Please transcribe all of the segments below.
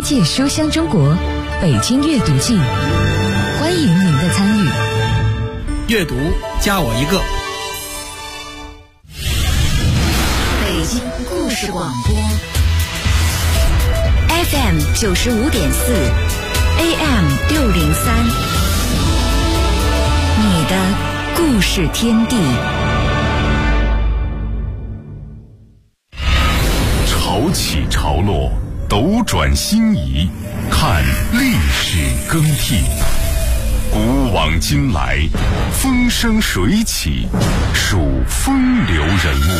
界书香中国北京阅读季，欢迎您的参与。 阅读加我一个。 北京故事广播 FM 95.4 AM 603，你的故事天地。 潮起潮落，斗转星移，看历史更替。古往今来，风生水起，数风流人物。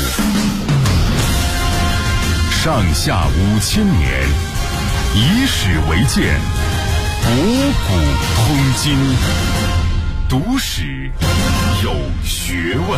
上下5000年，以史为鉴，博古通今。读史有学问。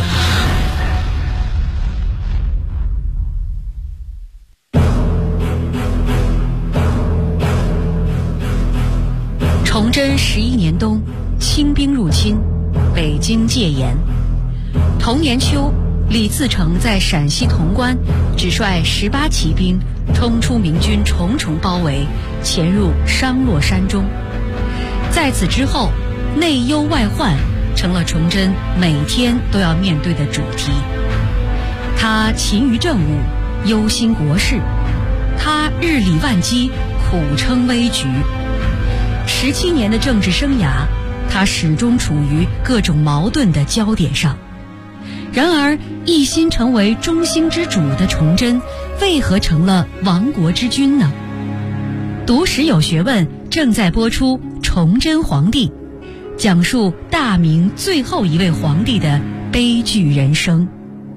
崇祯11年冬，清兵入侵，北京戒严。同年秋，李自成在陕西潼关只率18骑兵冲出明军重重包围，潜入商洛山中。在此之后，内忧外患成了崇祯每天都要面对的主题。他勤于政务，忧心国事；他日理万机，苦撑危局。17年的政治生涯，他始终处于各种矛盾的焦点上。然而，一心成为中兴之主的崇祯，为何成了亡国之君呢？读史有学问正在播出《崇祯皇帝》，讲述大明最后一位皇帝的悲剧人生。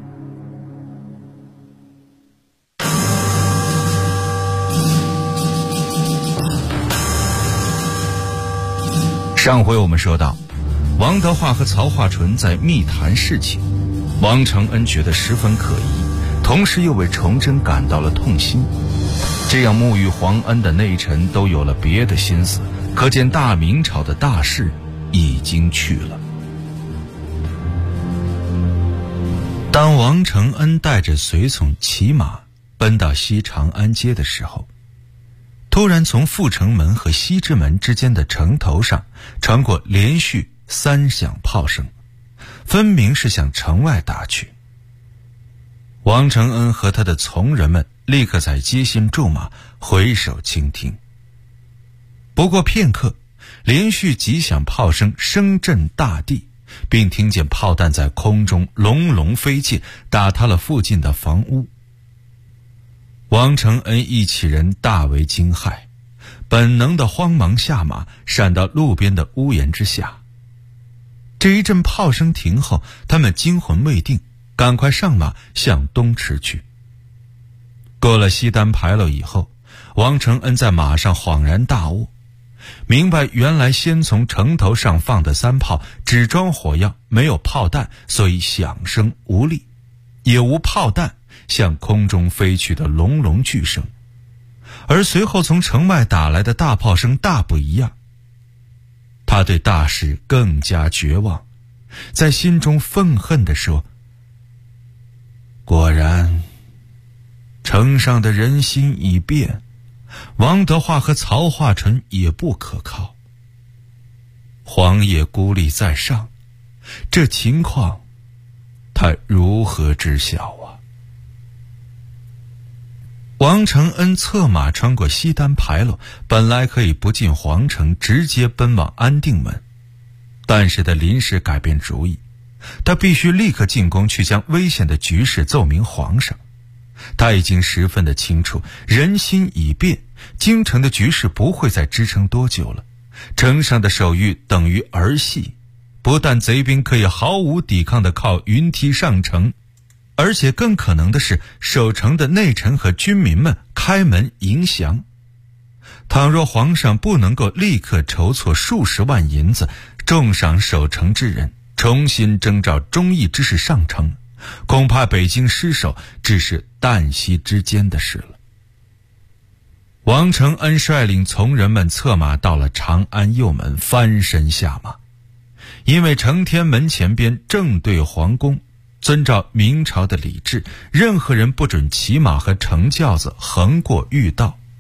上回我们说到，王德化和曹化淳在密谈事情，王承恩觉得十分可疑，同时又为崇祯感到了痛心。这样沐浴皇恩的内臣都有了别的心思，可见大明朝的大势已经去了。当王承恩带着随从骑马奔到西长安街的时候，突然从阜成门和西直门之间的城头上传过连续3响炮声，分明是向城外打去。王承恩和他的从人们立刻在街心驻马，回首倾听。不过片刻，连续几响炮声声震大地，并听见炮弹在空中隆隆飞溅，打塌了附近的房屋。王承恩一起人大为惊骇，本能的慌忙下马，闪到路边的屋檐之下。这一阵炮声停后，他们惊魂未定，赶快上马向东驰去。过了西单牌楼以后，王承恩在马上恍然大悟，明白原来先从城头上放的3炮只装火药，没有炮弹，所以响声无力，也无炮弹向空中飞去的隆隆巨声，而随后从城外打来的大炮声大不一样。他对大事更加绝望，在心中愤恨地说：果然城上的人心已变，王德化和曹化淳也不可靠，皇爷孤立在上，这情况他如何知晓啊？王承恩策马穿过西单牌楼，本来可以不进皇城，直接奔往安定门，但是他临时改变主意，他必须立刻进宫去将危险的局势奏明皇上。他已经十分的清楚，人心已变，京城的局势不会再支撑多久了。城上的守御等于儿戏，不但贼兵可以毫无抵抗地靠云梯上城，而且更可能的是守城的内臣和军民们开门迎降。倘若皇上不能够立刻筹措数十万银子，重赏守城之人，重新征召忠义之士上城，恐怕北京失守只是旦夕之间的事了。王承恩率领从人们策马到了长安右门，翻身下马。因为承天门前边正对皇宫，遵照明朝的礼制，任何人不准骑马和乘轿子横过御道。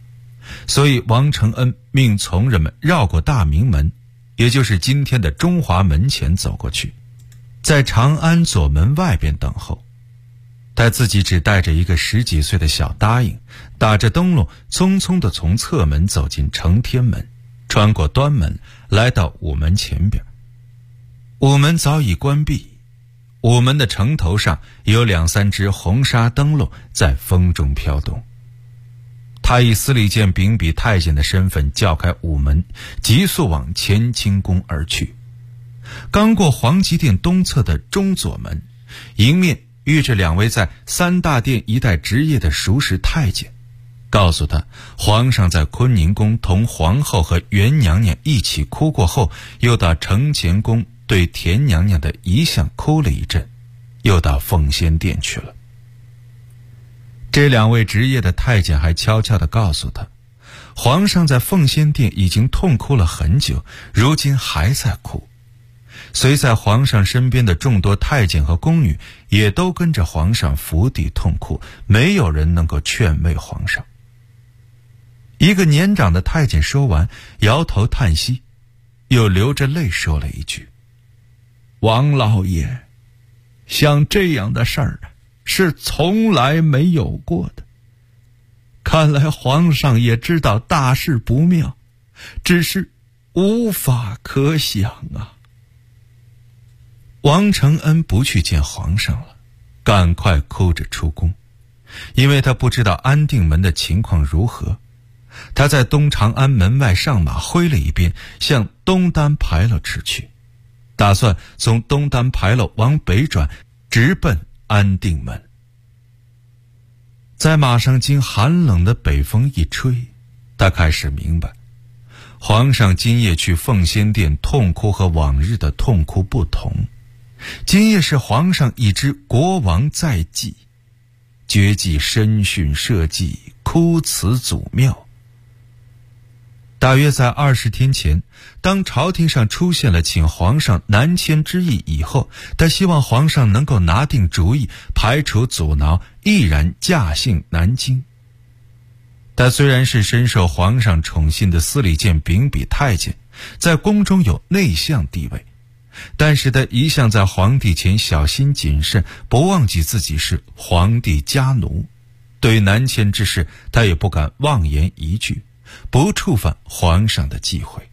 所以王承恩命从人们绕过大明门，也就是今天的中华门前走过去，在长安左门外边等候。他自己只带着一个10几岁的小答应，打着灯笼匆匆地从侧门走进承天门，穿过端门，来到午门前边。午门早已关闭，午门的城头上有2、3只红纱灯笼在风中飘动。他以司礼监秉笔太监的身份叫开午门，急速往乾清宫而去。刚过皇极殿东侧的中左门，迎面遇着2位在3大殿一带值夜的熟识太监，告诉他皇上在坤宁宫同皇后和元娘娘一起哭过后，又到承乾宫对田娘娘的遗像哭了一阵，又到奉先殿去了。这2位值夜的太监还悄悄地告诉他，皇上在奉先殿已经痛哭了很久，如今还在哭。随在皇上身边的众多太监和宫女也都跟着皇上伏地痛哭，没有人能够劝慰皇上。一个年长的太监说完，摇头叹息，又流着泪说了一句：王老爷，像这样的事儿是从来没有过的。看来皇上也知道大事不妙，只是无法可想啊。王承恩不去见皇上了，赶快哭着出宫，因为他不知道安定门的情况如何。他在东长安门外上马挥了一鞭，向东单牌楼驰去，打算从东单牌楼往北转，直奔安定门。在马上经寒冷的北风一吹，他开始明白，皇上今夜去奉先殿痛哭和往日的痛哭不同。今夜是皇上已知国王在即，绝迹深训社稷，哭辞祖庙。大约在20天前，当朝廷上出现了请皇上南迁之意以后，他希望皇上能够拿定主意，排除阻挠，毅然驾幸南京。他虽然是深受皇上宠信的司礼监秉笔太监，在宫中有内相地位，但是他一向在皇帝前小心谨慎，不忘记自己是皇帝家奴，对南迁之事他也不敢妄言一句，不触犯皇上的忌讳。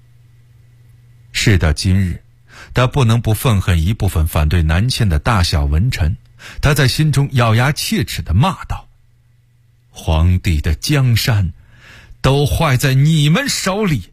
事到今日，他不能不愤恨一部分反对南迁的大小文臣，他在心中咬牙切齿地骂道：皇帝的江山都坏在你们手里。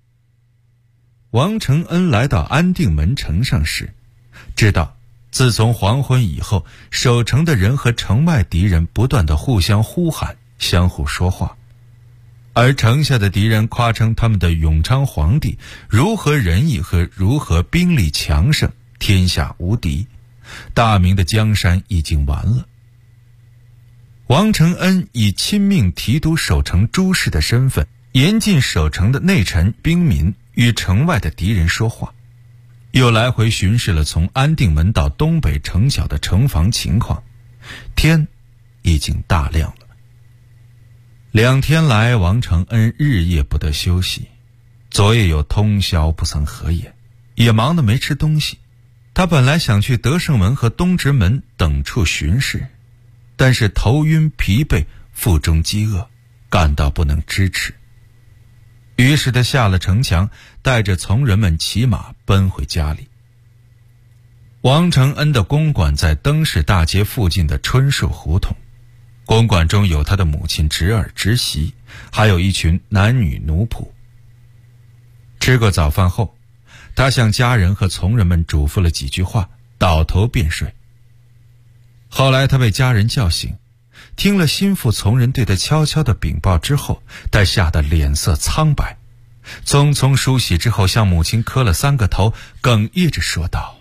王承恩来到安定门城上时，知道自从黄昏以后，守城的人和城外敌人不断地互相呼喊，相互说话，而城下的敌人夸称他们的永昌皇帝如何仁义和如何兵力强盛，天下无敌，大明的江山已经完了。王承恩以亲命提督守城诸事的身份，严禁守城的内臣兵民与城外的敌人说话，又来回巡视了从安定门到东北城角的城防情况。天已经大亮了。2天来，王承恩日夜不得休息，昨夜有通宵不曾合眼，也忙得没吃东西。他本来想去德胜门和东直门等处巡视，但是头晕疲惫，腹中饥饿，感到不能支持。于是他下了城墙，带着从人们骑马奔回家里。王承恩的公馆在登市大街附近的春树胡同，公馆中有他的母亲、侄儿、侄媳，还有一群男女奴仆。吃过早饭后，他向家人和从人们嘱咐了几句话，倒头便睡。后来他被家人叫醒，听了心腹从人对他悄悄的禀报之后，他吓得脸色苍白，匆匆梳洗之后，向母亲磕了3个头，哽咽着说道：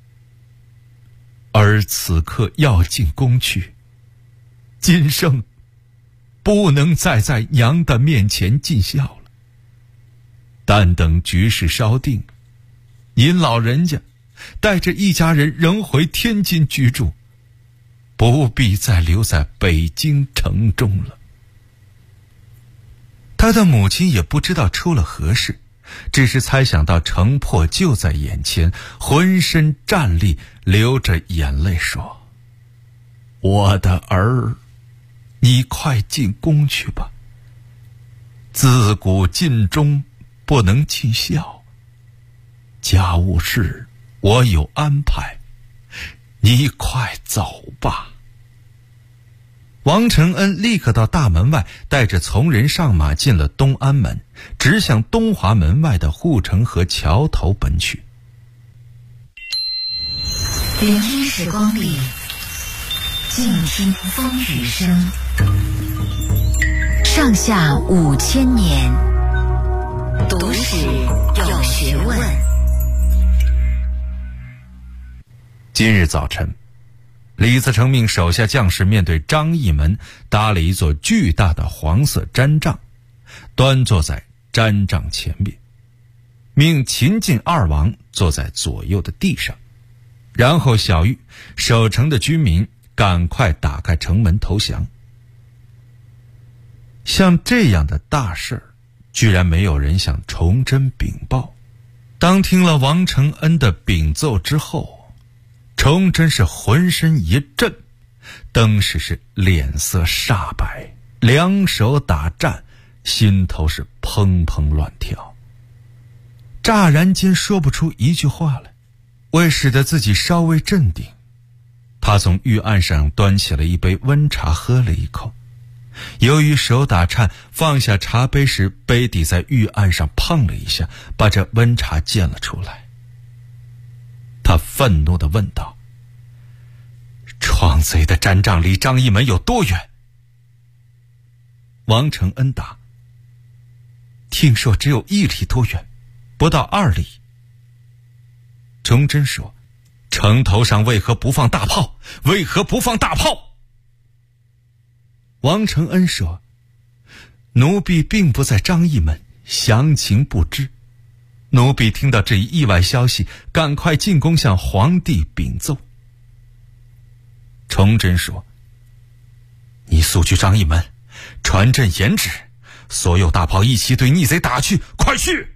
儿此刻要进宫去，今生不能再在娘的面前尽孝了。但等局势稍定，您老人家带着一家人仍回天津居住，不必再留在北京城中了。 他的母亲也不知道出了何事，只是猜想到城破就在眼前，浑身战栗，流着眼泪说：我的儿，你快进宫去吧。自古尽忠不能尽孝，家务事我有安排，你快走吧。王承恩立刻到大门外，带着从人上马进了东安门，直向东华门外的护城河桥头奔去。 聆听时光里，静听风雨声。上下5000年，读史有学问。 今日早晨，李自成命手下将士面对张义门搭了一座巨大的黄色毡帐，端坐在毡帐前面，命秦晋二王坐在左右的地上，然后晓谕守城的居民赶快打开城门投降。像这样的大事儿，居然没有人向崇祯禀报。当听了王承恩的禀奏之后，崇祯是浑身一震，当时是脸色煞白，两手打颤，心头是砰砰乱跳，乍然间说不出一句话来。为使得自己稍微镇定，他从御案上端起了一杯温茶喝了一口，由于手打颤，放下茶杯时杯底在御案上碰了一下，把这温茶溅了出来。他愤怒地问道：闯贼的毡帐离张义门有多远？王承恩答：听说只有1里多远，不到2里。崇祯说：城头上为何不放大炮？为何不放大炮？王承恩说：奴婢并不在张义门，详情不知。奴婢听到这一意外消息，赶快进宫向皇帝禀奏。崇祯说：你速去张义门，传朕严旨，所有大炮一起对逆贼打去，快去！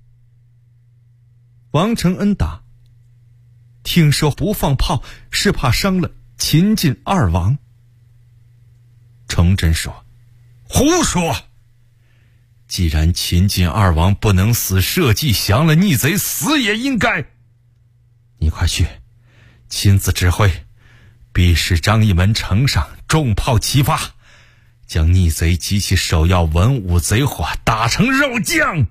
王承恩答：听说不放炮是怕伤了秦晋二王。崇祯说：胡说！既然秦晋二王不能死，社稷降了逆贼，死也应该。你快去，亲自指挥，必使张义门城上重炮齐发，将逆贼及其首要文武贼火打成肉酱。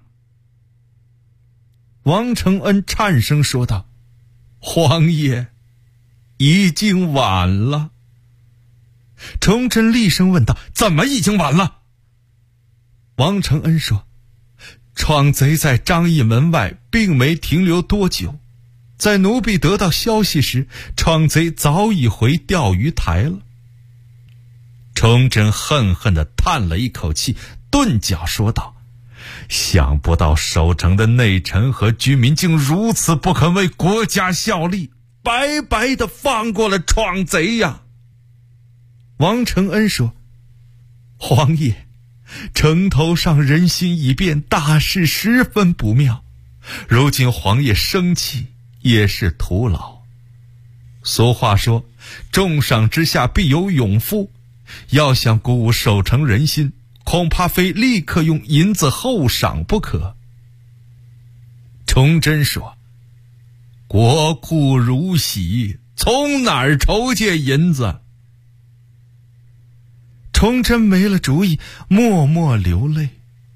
王承恩颤声说道：皇爷，已经晚了。崇祯厉声问道：怎么已经晚了？王承恩说：闯贼在张义门外并没停留多久，在奴婢得到消息时，闯贼早已回钓鱼台了。崇祯恨恨地叹了一口气，顿脚说道：想不到守城的内臣和居民竟如此不肯为国家效力，白白地放过了闯贼呀。王承恩说：皇爷，城头上人心已变，大事十分不妙，如今皇爷生气也是徒劳。俗话说，重赏之下必有勇夫，要想鼓舞守城人心，恐怕非立刻用银子厚赏不可。崇祯说：国库如洗，从哪儿筹借银子？崇祯没了主意，默默流泪。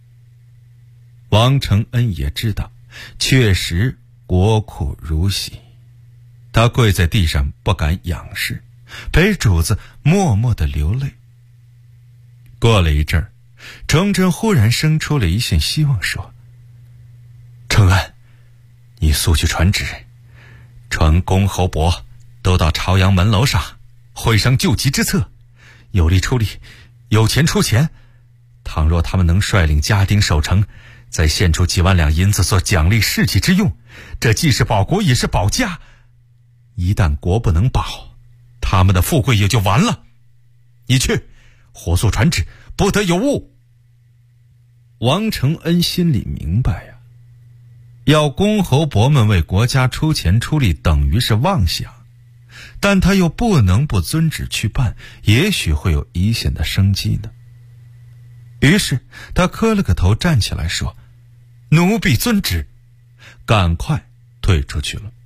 王承恩也知道，确实国库如洗，他跪在地上不敢仰视，陪主子默默地流泪。过了一阵儿，崇祯忽然生出了一线希望，说：承恩，你速去传旨，传公侯伯都到朝阳门楼上会上救急之策，有力出力，有钱出钱。倘若他们能率领家丁守城，再献出几万两银子做奖励士气之用，这既是保国也是保家。一旦国不能保，他们的富贵也就完了。你去，火速传旨，不得有误。 王承恩心里明白呀，要公侯伯们为国家出钱出力等于是妄想，但他又不能不遵旨去办，也许会有一线的生机呢。于是他磕了个头，站起来说：“奴婢遵旨。”赶快退出去了。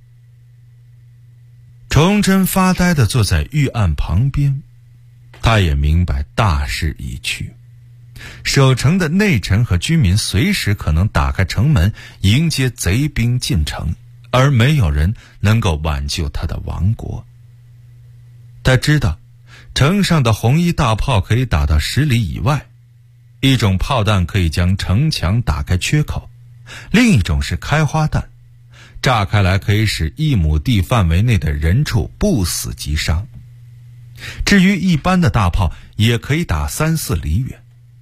崇祯发呆地坐在御案旁边，他也明白大势已去，守城的内臣和居民随时可能打开城门迎接贼兵进城，而没有人能够挽救他的亡国。他知道城上的红衣大炮可以打到10里以外，一种炮弹可以将城墙打开缺口，另一种是开花弹，炸开来可以使1亩地范围内的人畜不死即伤。至于一般的大炮，也可以打3、4里远。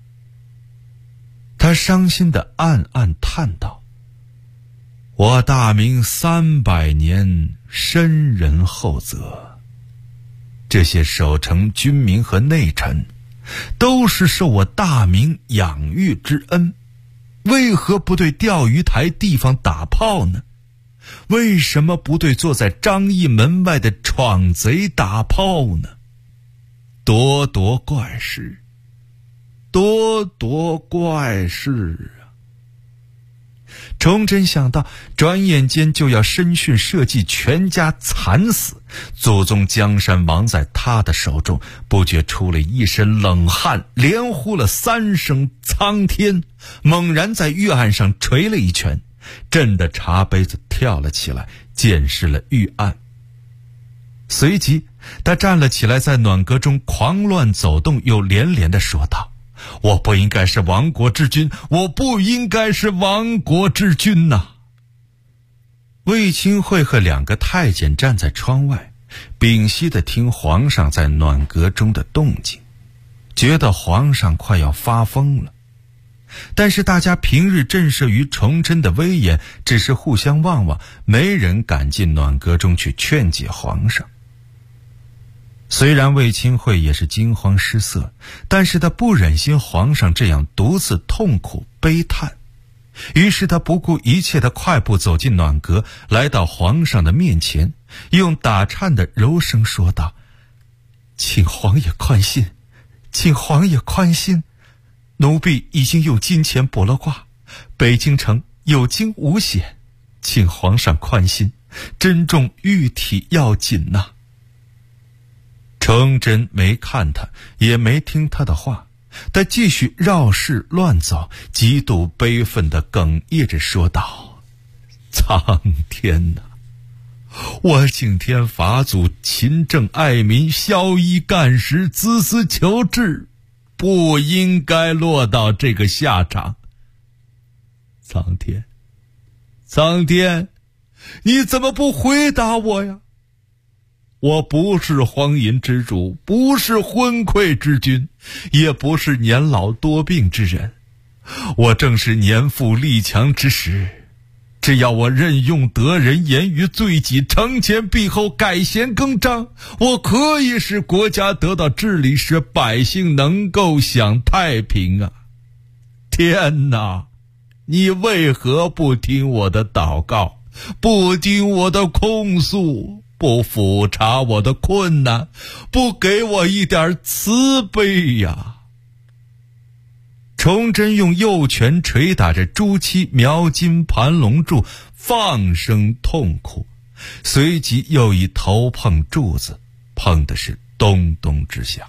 他伤心地暗暗叹道：“我大明300年，深人厚泽。这些守城军民和内臣，都是受我大明养育之恩，为何不对钓鱼台地方打炮呢？为什么不对坐在张义门外的闯贼打炮呢？多多怪事，多多怪事啊！”崇祯想到转眼间就要身殉社稷，全家惨死，祖宗江山亡在他的手中，不觉出了一身冷汗，连呼了3声苍天，猛然在御案上捶了一拳，震得茶杯子跳了起来，溅湿了御案。随即他站了起来，在暖阁中狂乱走动，又连连地说道：“我不应该是亡国之君，我不应该是亡国之君呐！”卫青会和2个太监站在窗外，屏息地听皇上在暖阁中的动静，觉得皇上快要发疯了。但是大家平日震慑于崇祯的威严，只是互相望望，没人敢进暖阁中去劝解皇上。虽然卫青会也是惊慌失色，但是他不忍心皇上这样独自痛苦悲叹，于是他不顾一切的快步走进暖阁，来到皇上的面前，用打颤的柔声说道：“请皇爷宽心，请皇爷宽心，奴婢已经用金钱卜了卦，北京城有惊无险，请皇上宽心，珍重玉体要紧呐。”崇祯没看他，也没听他的话，他继续绕室乱走，极度悲愤地哽咽着说道：“苍天哪！我敬天法祖，勤政爱民，孝医干实，孜孜求治，不应该落到这个下场。苍天，苍天，你怎么不回答我呀？我不是荒淫之主，不是昏聩之君，也不是年老多病之人，我正是年富力强之时。只要我任用得人，严于罪己，惩前毖后，改弦更张，我可以使国家得到治理，使百姓能够享太平啊！天哪，你为何不听我的祷告，不听我的控诉，不抚察我的困难，不给我一点慈悲呀？崇祯用右拳捶打着朱漆描金盘龙柱，放声痛哭，随即又以头碰柱子，碰的是咚咚直响。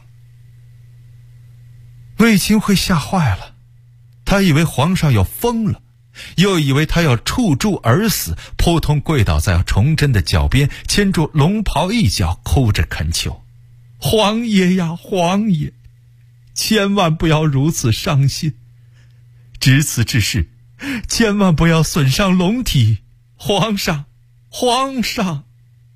卫青会吓坏了，他以为皇上要疯了，又以为他要触柱而死，扑通跪倒在崇祯的脚边，牵住龙袍一角，哭着恳求：“皇爷呀，皇爷，千万不要如此伤心，值此之事，千万不要损伤龙体，皇上，皇上。”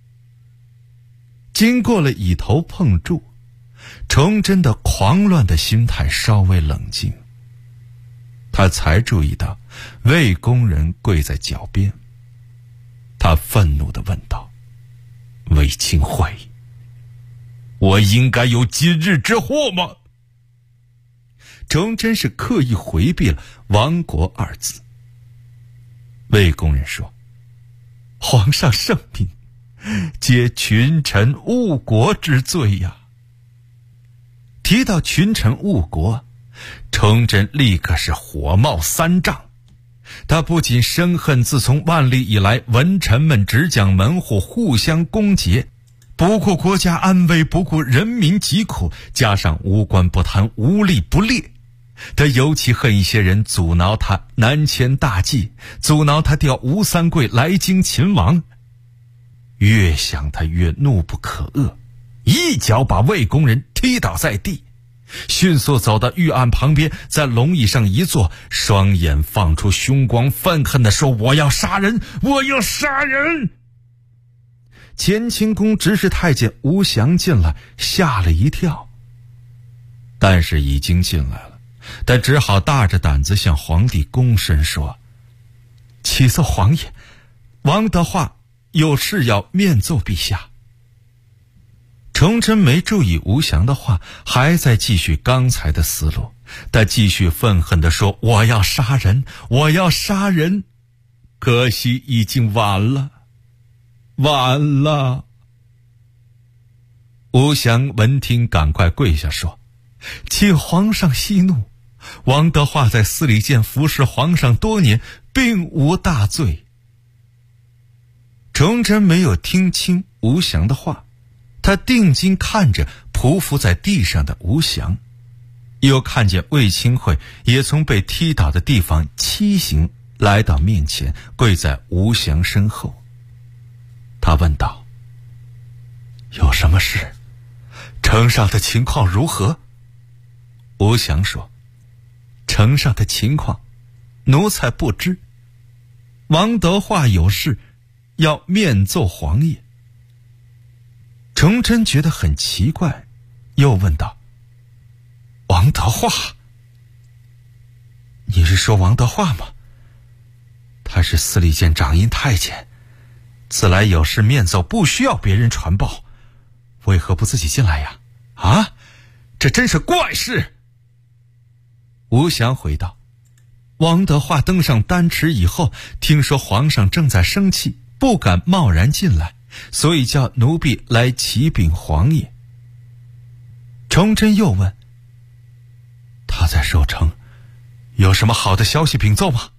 经过了以头碰柱，崇祯的狂乱的心态稍微冷静，他才注意到魏工人跪在脚边。他愤怒地问道：“卫青会，我应该有今日之祸吗？” 崇祯是刻意回避了亡国二字。魏公人说，皇上圣明，皆群臣误国之罪呀。提到群臣误国，崇祯立刻是火冒三丈。他不仅深恨自从万历以来文臣们只讲门户，互相攻讦，不顾国家安危，不顾人民疾苦，加上无官不贪，无吏不劣。他尤其恨一些人阻挠他南迁大计，阻挠他调吴三桂来京擒王。越想他越怒不可遏，一脚把魏公人踢倒在地，迅速走到御案旁边，在龙椅上一坐，双眼放出凶光，愤恨地说，我要杀人，我要杀人。乾清宫执事太监吴祥进来，吓了一跳，但是已经进来了，他只好大着胆子向皇帝躬身说，启奏皇爷，王德化有事要面奏陛下。崇祯没注意吴祥的话，还在继续刚才的思路，他继续愤恨地说，我要杀人，我要杀人。可惜已经晚了，晚了。吴祥闻听，赶快跪下说，请皇上息怒，王德化在司礼监服侍皇上多年，并无大罪。崇祯没有听清吴祥的话，他定睛看着匍匐在地上的吴祥，又看见魏清惠也从被踢倒的地方畸形来到面前，跪在吴祥身后。他问道，有什么事？城上的情况如何？吴祥说，城上的情况奴才不知，王德化有事要面奏皇爷。崇祯觉得很奇怪，又问道，王德化？你是说王德化吗？他是司礼监掌印太监，自来有事面奏，不需要别人传报，为何不自己进来呀？啊，这真是怪事。吴祥回道，王德化登上丹池以后，听说皇上正在生气，不敢贸然进来，所以叫奴婢来启禀皇爷。崇祯又问，他在寿城有什么好的消息禀奏吗？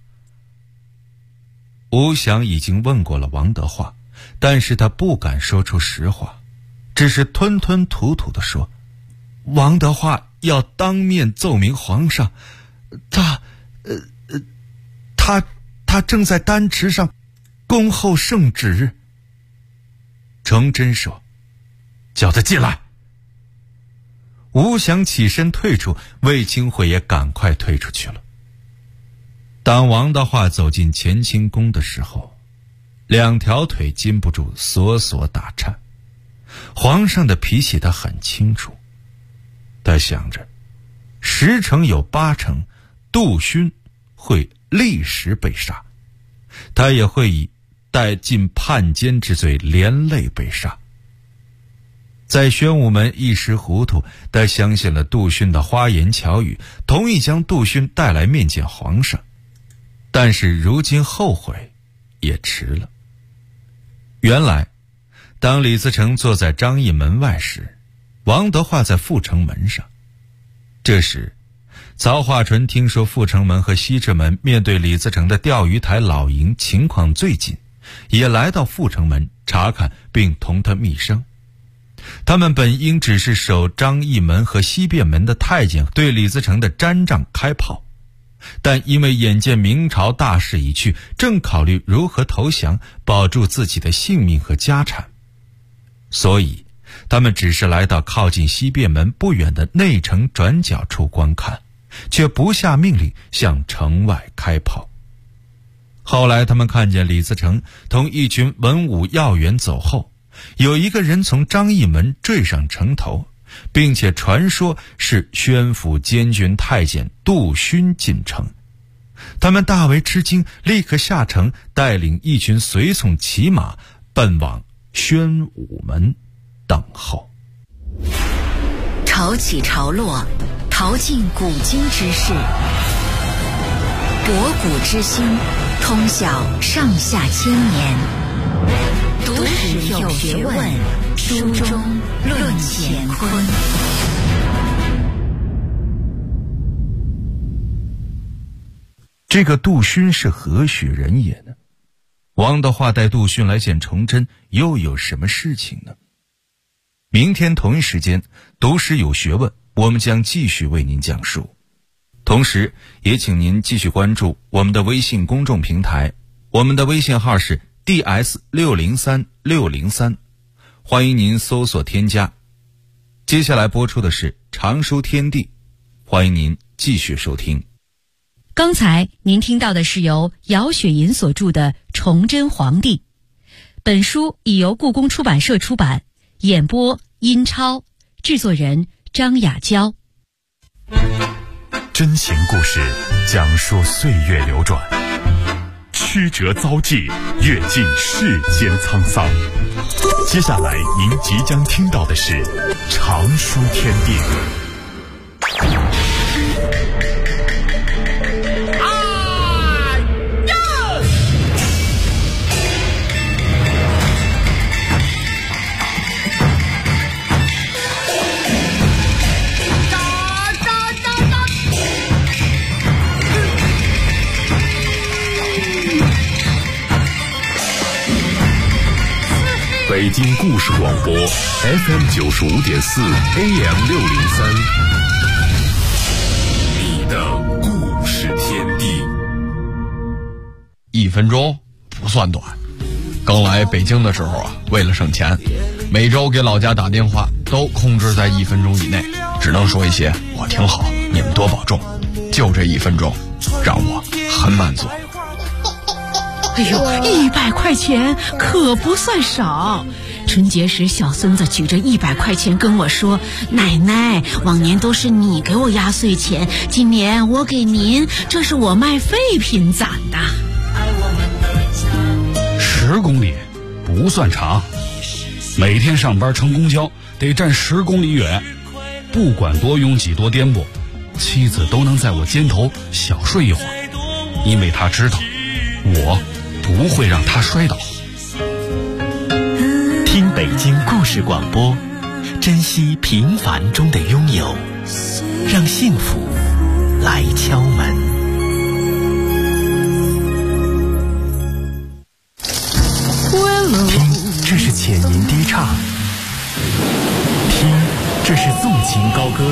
吴祥已经问过了王德化，但是他不敢说出实话，只是吞吞吐吐地说，王德化要当面奏明皇上，他正在丹池上恭候圣旨。崇祯说，叫他进来。吴祥起身退出，魏清惠也赶快退出去了。当王德化走进乾清宫的时候，两条腿禁不住索索打颤。皇上的脾气他很清楚，他想着10成有8成杜勋会立时被杀，他也会以带进叛奸之罪连累被杀。在宣武门一时糊涂，他相信了杜勋的花言巧语，同意将杜勋带来面见皇上，但是如今后悔也迟了。原来当李自成坐在张义门外时，王德化在阜成门上。这时曹化纯听说阜成门和西直门面对李自成的钓鱼台老营情况最近，也来到阜成门查看，并同他密商。他们本应只是守张义门和西便门的太监对李自成的毡帐开炮，但因为眼见明朝大势已去，正考虑如何投降，保住自己的性命和家产，所以他们只是来到靠近西便门不远的内城转角处观看，却不下命令向城外开炮。后来他们看见李自成同一群文武要员走后，有一个人从张义门坠上城头，并且传说是宣府监军太监杜勋进城。他们大为吃惊，立刻下城，带领一群随从骑马奔往宣武门等候。 潮起潮落， 淘尽古今之事，博古之心，通晓上下千年。读史有学问，书中论乾坤。 这个杜勋是何许人也呢？王的话带杜勋来见崇祯，又有什么事情呢？明天同一时间，读史有学问，我们将继续为您讲述。同时也请您继续关注我们的微信公众平台，我们的微信号是 DS603603，欢迎您搜索添加。接下来播出的是常书天地，欢迎您继续收听。 刚才您听到的是由姚雪银所著的《崇祯皇帝》，本书已由故宫出版社出版，演播殷超，制作人张雅娇。 真情故事，讲述岁月流转，曲折遭际，阅尽世间沧桑。接下来您即将听到的是常书天地。北京故事广播 FM95.4 AM603， 你的故事天地。 1分钟不算短。刚来北京的时候啊，为了省钱，每周给老家打电话都控制在1分钟以内，只能说一些我挺好，你们多保重，就这1分钟让我很满足。 哎呦，100块钱可不算少。春节时小孙子举着100块钱跟我说，奶奶，往年都是你给我压岁钱，今年我给您，这是我卖废品攒的。 10公里不算长，每天上班乘公交得站10公里远，不管多拥挤多颠簸，妻子都能在我肩头小睡一会儿，因为她知道我不会让他摔倒。 听北京故事广播，珍惜平凡中的拥有，让幸福来敲门。听，这是浅吟低唱；听，这是纵情高歌；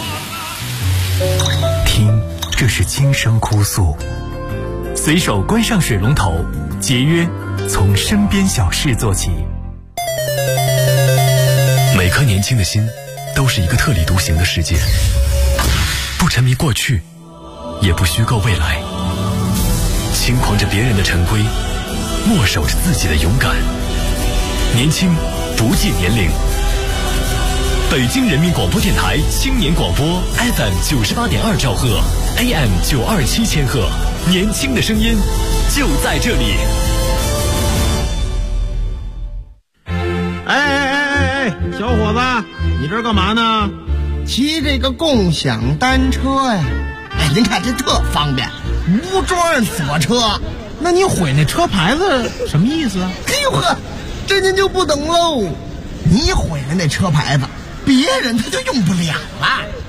听，这是轻声哭诉。随手关上水龙头，节约从身边小事做起。每颗年轻的心都是一个特立独行的世界，不沉迷过去，也不虚构未来，轻狂着别人的陈规，默守着自己的勇敢。年轻不计年龄。北京人民广播电台青年广播 FM98.2兆赫 AM927千赫，年轻的声音就在这里。 哎，小伙子，你这干嘛呢？ 骑这个共享单车呀。哎，您看这特方便，无桩锁车。 那你毁那车牌子什么意思啊？ 哎呦呵，这您就不懂喽。你毁了那车牌子，别人他就用不了了。